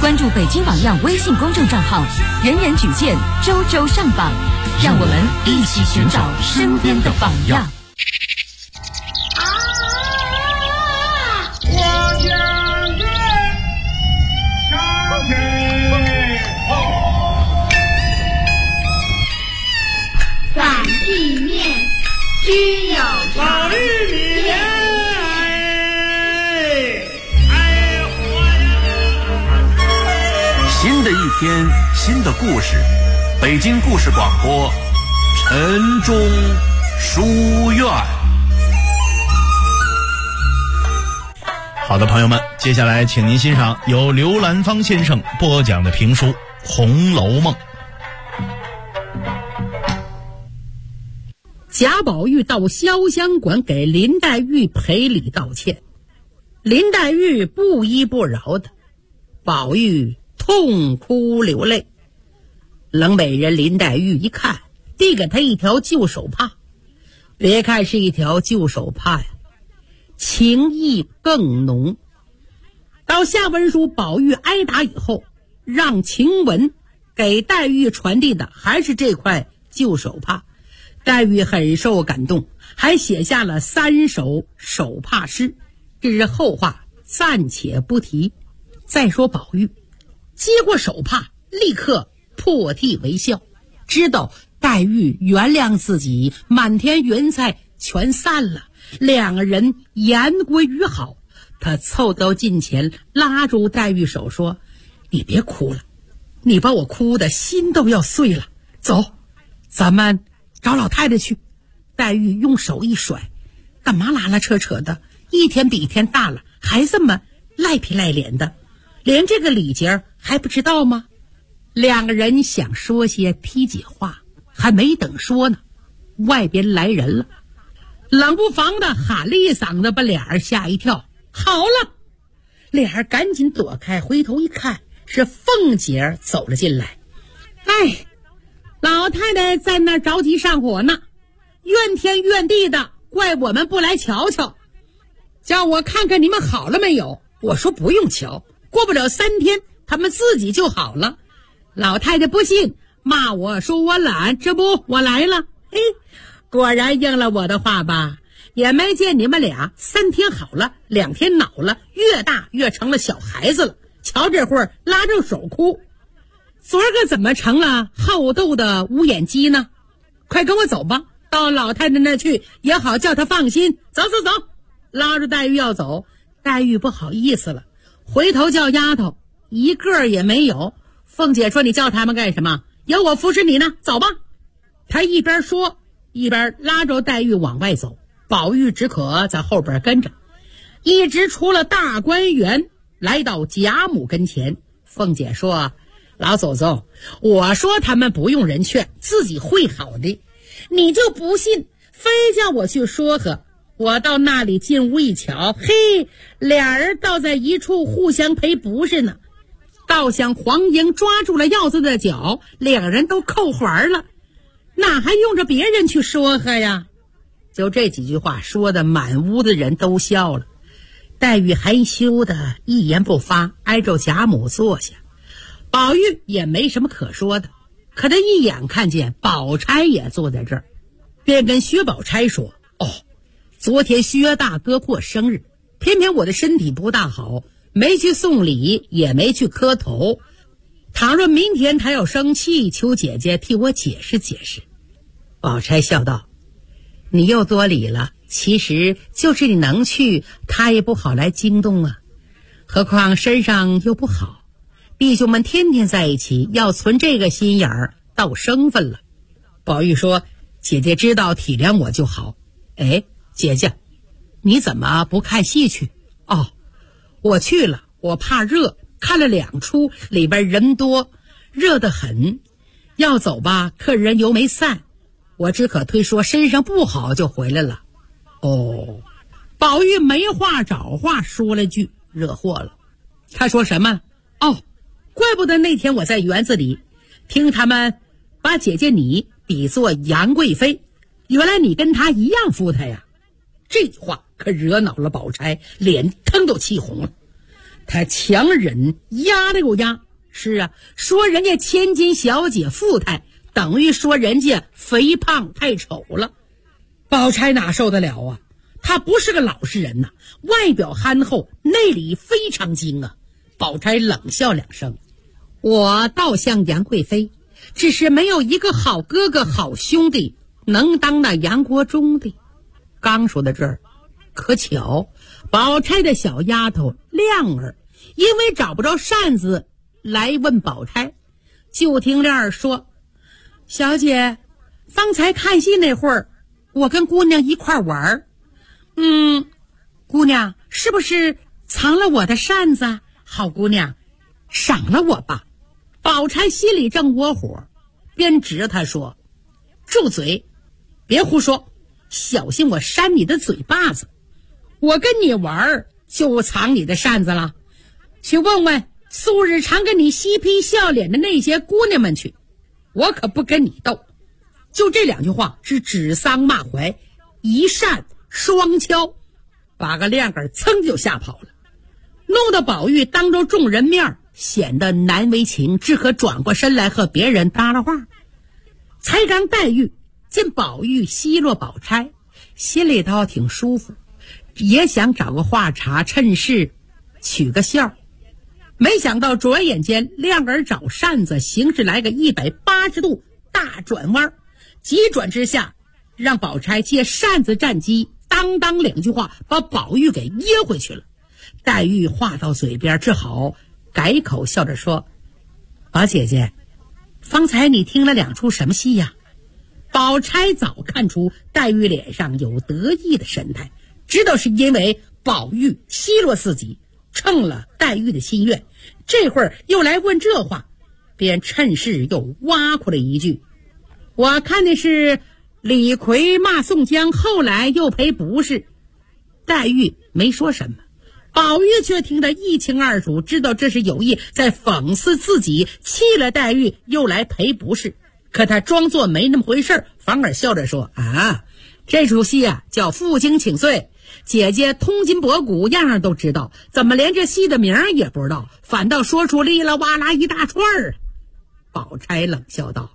关注北京榜样微信公众账号，人人举荐，周周上榜，让我们一起寻找身边的榜样。 反地面只有老玉米莲， 新的一天，新的故事，北京故事广播，晨钟书院。 好的，朋友们，接下来请您欣赏由刘兰芳先生播讲的评书《红楼梦》。 贾宝玉到潇湘馆给林黛玉赔礼道歉，林黛玉不依不饶的，宝玉痛哭流泪。冷美人林黛玉一看，递给他一条旧手帕，别看是一条旧手帕呀，情意更浓。到下文书宝玉挨打以后，让晴雯给黛玉传递的还是这块旧手帕。黛玉很受感动，还写下了3首手帕诗，这是后话，暂且不提。再说宝玉接过手帕，立刻破涕为笑，知道黛玉原谅自己，满天云彩全散了，两个人言归于好。他凑到近前，拉住黛玉手说：“你别哭了，你把我哭的心都要碎了，走，咱们找老太太去。”黛玉用手一甩：“干嘛拉拉扯扯的？一天比一天大了，还这么赖皮赖脸的，连这个礼节还不知道吗？”两个人想说些批解话，还没等说呢，外边来人了，冷不防的喊了一嗓子，把俩人吓一跳。好了，俩人赶紧躲开，回头一看，是凤姐走了进来。哎，老太太在那着急上火呢，怨天怨地的，怪我们不来瞧瞧，叫我看看你们好了没有。我说不用瞧，过不了3天他们自己就好了。老太太不信，骂我说我懒，这不我来了。嘿，果然应了我的话吧，也没见你们俩3天好了，2天恼了，越大越成了小孩子了，瞧这会儿拉着手哭。昨儿个怎么成了好斗的乌眼鸡呢？快跟我走吧，到老太太那去也好叫她放心。走走走，拉着黛玉要走。黛玉不好意思了，回头叫丫头，一个也没有。凤姐说：“你叫他们干什么？有我服侍你呢，走吧。”她一边说一边拉着黛玉往外走，宝玉只可在后边跟着，一直出了大观园，来到贾母跟前。凤姐说：“老祖宗，我说他们不用人劝，自己会好的，你就不信，非叫我去说和。我到那里进屋一瞧，嘿，俩人倒在一处互相赔不是呢，倒像黄莺抓住了鹞子的脚，两人都扣环了，哪还用着别人去说和呀？”就这几句话说的满屋的人都笑了。黛玉害羞的一言不发，挨着贾母坐下。宝玉也没什么可说的，可他一眼看见宝钗也坐在这儿，便跟薛宝钗说：“哦，昨天薛大哥过生日，偏偏我的身体不大好，没去送礼，也没去磕头。倘若明天他要生气，求姐姐替我解释解释。”宝钗笑道：“你又多礼了，其实就是你能去，他也不好来惊动啊。何况身上又不好，弟兄们天天在一起，要存这个心眼儿，倒生分了。”宝玉说：“姐姐知道体谅我就好。哎，姐姐，你怎么不看戏去？”“哦，我去了，我怕热，看了2出，里边人多，热得很。要走吧，客人又没散，我只可推说身上不好就回来了。”“哦。”宝玉没话找话说了句，惹祸了。他说什么？“哦，怪不得那天我在园子里听他们把姐姐你比作杨贵妃，原来你跟她一样夫态呀。”这句话可惹恼了宝钗，脸腾都气红了。 他强忍压了又压。是啊，说人家千金小姐富态，等于说人家肥胖太丑了。宝钗哪受得了啊？他不是个老实人呐，外表憨厚，内里非常精啊。宝钗冷笑两声，我倒像杨贵妃，只是没有一个好哥哥好兄弟能当那杨国忠的。刚说到这儿，可巧宝钗的小丫头亮儿因为找不着扇子来问宝钗，就听亮儿说，小姐，方才看戏那会儿，我跟姑娘一块玩，姑娘是不是藏了我的扇子？好姑娘，赏了我吧。宝钗心里正窝火，便指着他说，住嘴，别胡说，小心我扇你的嘴巴子。我跟你玩就藏你的扇子了？去问问素日常跟你嬉皮笑脸的那些姑娘们去，我可不跟你斗。就这两句话是指桑骂槐，一扇双敲，把个亮儿噌就吓跑了，弄得宝玉当着众人面显得难为情，只可转过身来和别人搭了话。才刚黛玉见宝玉奚落宝钗，心里倒挺舒服，也想找个话茬，趁势取个笑。没想到转眼间亮儿找扇子形势来个180度大转弯，急转之下让宝钗借扇子战机，当当两句话把宝玉给噎回去了。黛玉话到嘴边，只好改口笑着说，宝姐姐，方才你听了两出什么戏呀？宝钗早看出黛玉脸上有得意的神态，知道是因为宝玉奚落自己，称了黛玉的心愿，这会儿又来问这话，便趁势又挖苦了一句，我看的是李逵骂宋江，后来又赔不是。黛玉没说什么，宝玉却听得一清二楚，知道这是有意在讽刺自己气了黛玉又来赔不是。可他装作没那么回事，反而笑着说，这出戏啊叫负荆请罪，姐姐通今博古，样样都知道，怎么连这戏的名也不知道，反倒说出哩啦哇啦一大串儿。宝钗冷笑道，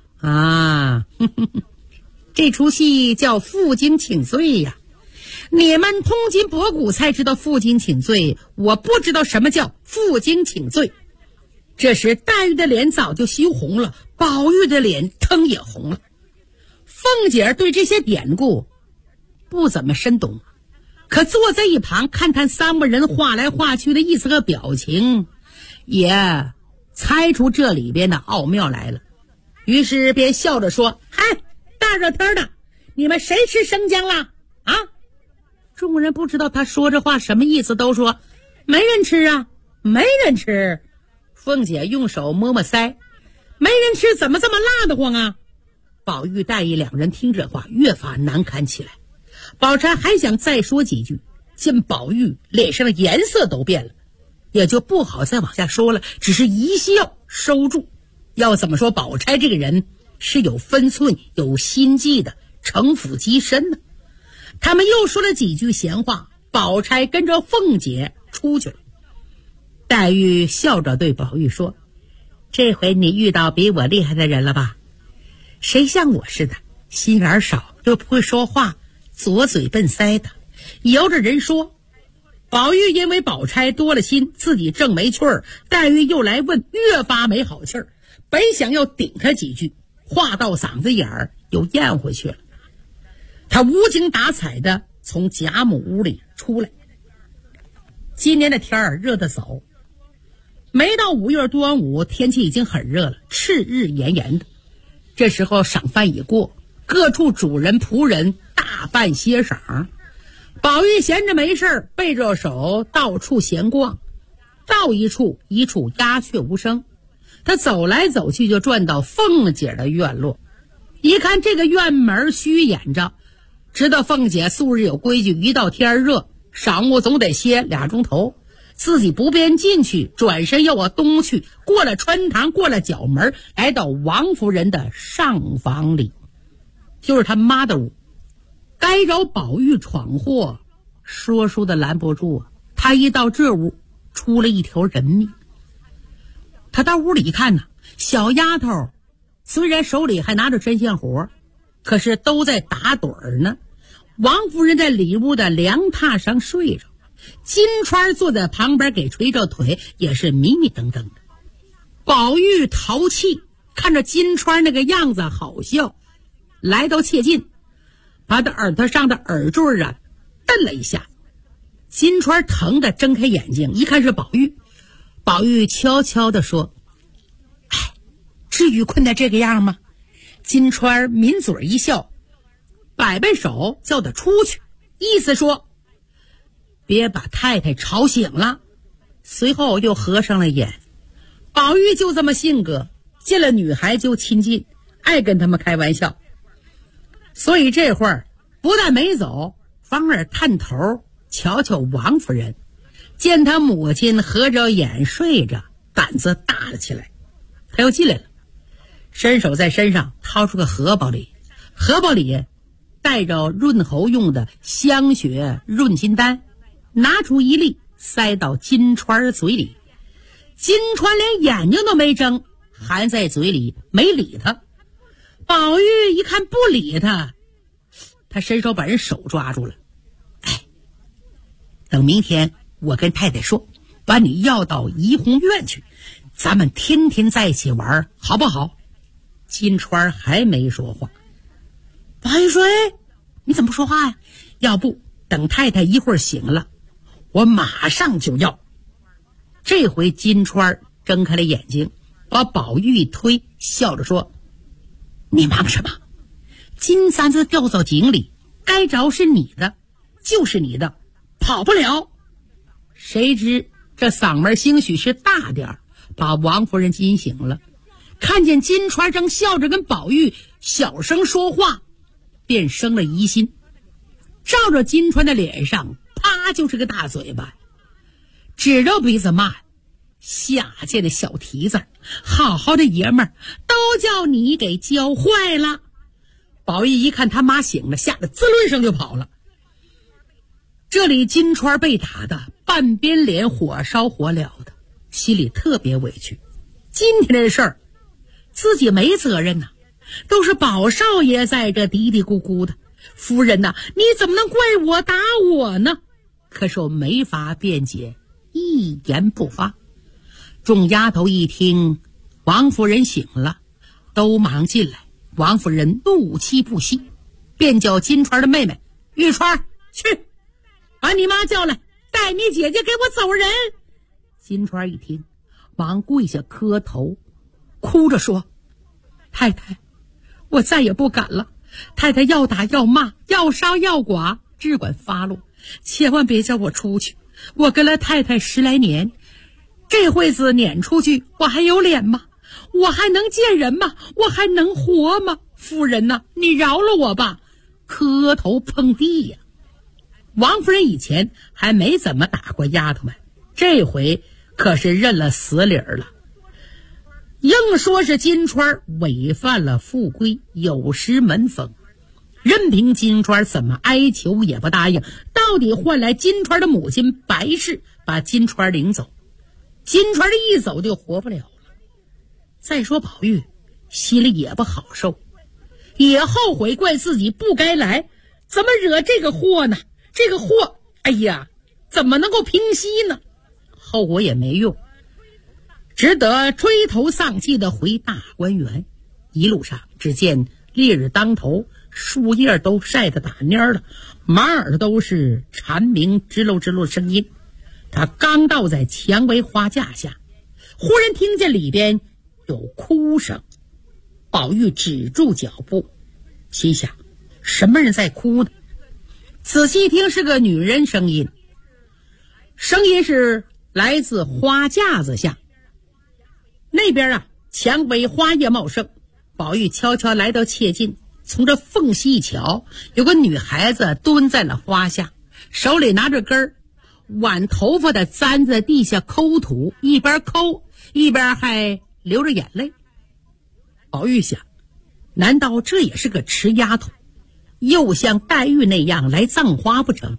这出戏叫负荆请罪呀。你们通今博古才知道负荆请罪，我不知道什么叫负荆请罪。这时黛玉的脸早就羞红了，宝玉的脸腾也红了。凤姐对这些典故不怎么深懂，可坐在一旁看看三个人画来画去的意思和表情，也猜出这里边的奥妙来了，于是便笑着说，嗨，大热天的，你们谁吃生姜了啊？众人不知道他说这话什么意思，都说没人吃啊，没人吃。凤姐用手摸摸腮，没人吃怎么这么辣得慌啊？宝玉黛玉两人听这话越发难堪起来。宝钗还想再说几句，见宝玉脸上的颜色都变了，也就不好再往下说了，只是一笑收住。要怎么说宝钗这个人是有分寸有心计的，城府极深呢。他们又说了几句闲话，宝钗跟着凤姐出去了。黛玉笑着对宝玉说，这回你遇到比我厉害的人了吧？谁像我似的，心眼少又不会说话，左嘴笨腮的，由着人说。宝玉因为宝钗多了心，自己正没趣儿，黛玉又来问，越发没好气儿，本想要顶他几句，话到嗓子眼儿又咽回去了。他无精打采的从贾母屋里出来。今年的天儿热得早，没到5月端午，天气已经很热了，赤日炎炎的。这时候赏饭已过，各处主人仆人大办歇晌。宝玉闲着没事，背着手到处闲逛，到一处一处鸦雀无声。他走来走去，就转到凤姐的院落，一看这个院门虚掩着，知道凤姐素日有规矩，一到天热晌午总得歇2钟头，自己不便进去，转身要往东去，过了穿堂，过了角门，来到王夫人的上房里，就是他妈的屋。该找宝玉闯祸，说书的拦不住啊。他一到这屋， 出了一条人命。他到屋里一看呢，小丫头虽然手里还拿着针线活，可是都在打盹儿呢。王夫人在里屋的凉榻上睡着，金钏坐在旁边给捶着腿，也是迷迷瞪瞪的。宝玉淘气，看着金钏那个样子好笑，来到切近，把他耳朵上的耳坠蹬了一下。金钏疼得睁开眼睛，一看是宝玉。宝玉悄悄地说：哎，至于困得这个样吗？金钏抿嘴一笑，摆摆手叫他出去，意思说别把太太吵醒了。随后又合上了眼。宝玉就这么性格，见了女孩就亲近，爱跟他们开玩笑，所以这会儿不但没走，反而探头瞧瞧王夫人，见他母亲合着眼睡着，胆子大了起来。他又进来了，伸手在身上掏出个荷包里，荷包里带着润喉用的香雪润心丹，拿出一粒塞到金钏嘴里。金钏连眼睛都没睁，含在嘴里没理他。宝玉一看不理他，他伸手把人手抓住了。哎，等明天我跟太太说，把你要到怡红院去，咱们天天在一起玩，好不好？金钏还没说话。宝玉说：哎，你怎么不说话呀？要不等太太一会儿醒了，我马上就要。这回金钏睁开了眼睛，把宝玉一推，笑着说：你忙什么？金簪子掉到井里，该着是你的就是你的，跑不了。谁知这嗓门兴许是大点，把王夫人惊醒了，看见金钏正笑着跟宝玉小声说话，便生了疑心，照着金钏的脸上啪就是个大嘴巴，指着鼻子骂：下贱的小蹄子，好好的爷们儿都叫你给教坏了。宝玉一看他妈醒了，吓得滋溜一声就跑了。这里金钏被打的半边脸火烧火燎的，心里特别委屈。今天这事儿自己没责任呐，都是宝少爷在这嘀嘀咕咕的，夫人呐，你怎么能怪我打我呢？可是我没法辩解，一言不发。众丫头一听王夫人醒了，都忙进来。王夫人怒气不息，便叫金钏的妹妹玉钏去把你妈叫来，带你姐姐给我走人。金钏一听，忙跪下磕头，哭着说：太太，我再也不敢了，太太要打要骂要杀要剐，只管发落，千万别叫我出去。我跟了太太10来年，这会子撵出去，我还有脸吗？我还能见人吗？我还能活吗？夫人呐，你饶了我吧。磕头碰地呀。王夫人以前还没怎么打过丫头们，这回可是认了死理儿了，硬说是金钏违犯了妇规，有失门风。任凭金钏怎么哀求也不答应，到底换来金钏的母亲白氏把金钏领走。金钏一走就活不了了。再说宝玉心里也不好受，也后悔怪自己不该来，怎么惹这个祸呢？这个祸，哎呀，怎么能够平息呢？后悔也没用，只得垂头丧气的回大观园。一路上只见烈日当头，树叶都晒得打蔫了，满耳朵都是蝉鸣吱喽吱喽的声音。他刚到在蔷薇花架下，忽然听见里边有哭声。宝玉止住脚步，心想什么人在哭呢？仔细听是个女人声音，声音是来自花架子下。那边蔷薇花叶茂盛。宝玉悄悄来到切近，从这缝隙一瞧，有个女孩子蹲在了花下，手里拿着根儿挽头发的簪子地下抠土，一边抠一边还流着眼泪。宝玉想，难道这也是个迟丫头，又像黛玉那样来葬花不成？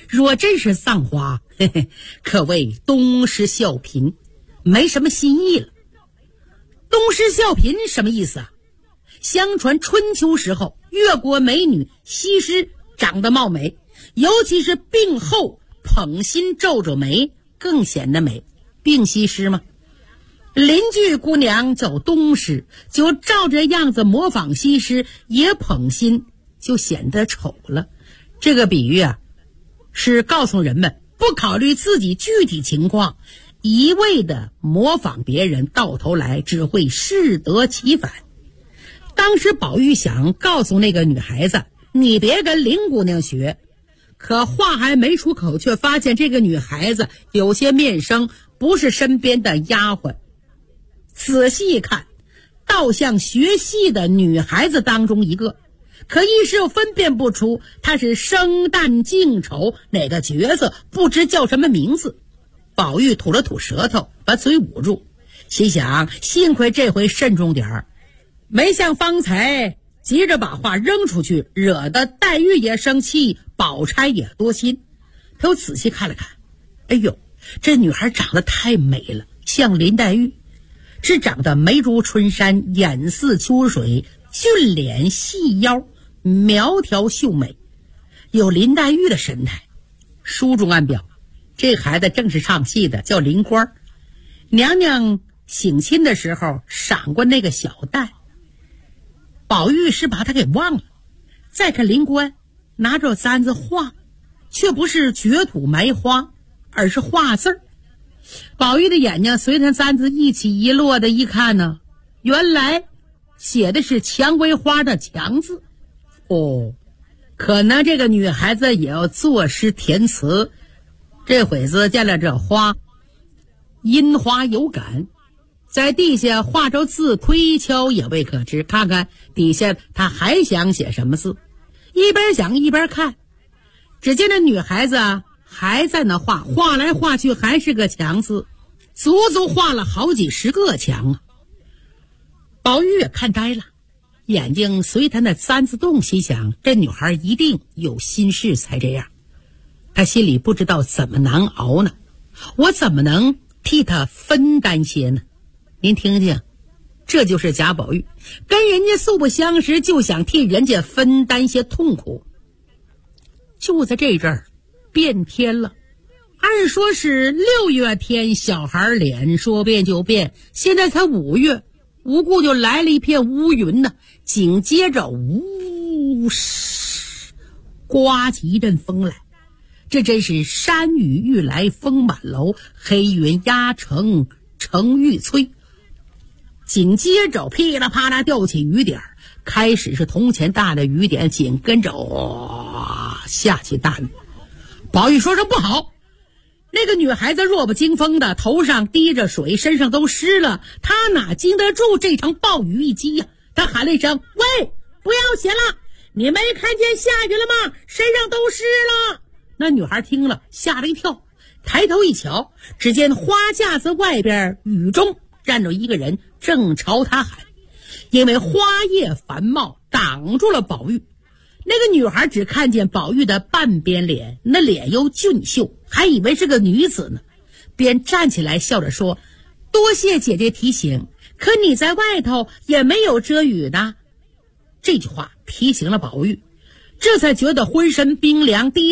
若真是葬花，嘿嘿，可谓东施效颦，没什么新意了。东施效颦什么意思啊？相传春秋时候，越国美女西施长得貌美，尤其是病后捧心皱皱眉，更显得美。病西施吗？邻居姑娘叫东施，就照这样子模仿西施，也捧心，就显得丑了。这个比喻啊，是告诉人们不考虑自己具体情况，一味的模仿别人，到头来只会适得其反。当时宝玉想告诉那个女孩子，你别跟林姑娘学，可话还没出口，却发现这个女孩子有些面生，不是身边的丫鬟。仔细一看，倒像学戏的女孩子当中一个，可一时又分辨不出她是生旦净丑哪个角色，不知叫什么名字。宝玉吐了吐舌头，把嘴捂住，心想幸亏这回慎重点儿，没像方才急着把话扔出去，惹得黛玉也生气，宝钗也多心。他又仔细看了看，哎呦，这女孩长得太美了，像林黛玉，只长得眉如春山，眼似秋水，俊脸细腰，苗条秀美，有林黛玉的神态。书中暗表，这孩子正是唱戏的，叫林官。娘娘省亲的时候赏过那个小旦，宝玉是把他给忘了。再看林官拿着簪子画，却不是掘土埋花，而是画字儿。宝玉的眼睛随他簪子一起一落的一看呢，原来写的是蔷薇花的蔷字。哦，可能这个女孩子也要作诗填词，这会子见了这花，因花有感，在地下画着字，推敲也未可知。看看底下他还想写什么字，一边想一边看，只见这女孩子还在那画，画来画去还是个强字，足足画了好几十个强啊。宝玉也看呆了，眼睛随他那簪子动，心想这女孩一定有心事才这样。他心里不知道怎么难熬呢，我怎么能替她分担些呢？您听听，这就是贾宝玉，跟人家素不相识，就想替人家分担些痛苦。就在这阵儿变天了，按说是6月天，小孩脸说变就变，现在才5月，无故就来了一片乌云呢，紧接着呜刮起一阵风来。这真是山雨欲来风满楼，黑云压城城欲摧。紧接着噼里啪啦掉起雨点，开始是铜钱大的雨点，紧跟着下起大雨。宝玉说声不好，那个女孩子弱不禁风的，头上滴着水，身上都湿了，她哪经得住这场暴雨一击呀？她喊了一声，喂，不要写了，你没看见下雨了吗？身上都湿了。那女孩听了吓了一跳，抬头一瞧，只见花架子外边雨中站着一个人，正朝她喊。因为花叶繁茂挡住了宝玉，那个女孩只看见宝玉的半边脸，那脸又俊秀，还以为是个女子呢，便站起来笑着说，多谢姐姐提醒，可你在外头也没有遮雨的。这句话提醒了宝玉，这才觉得浑身冰凉，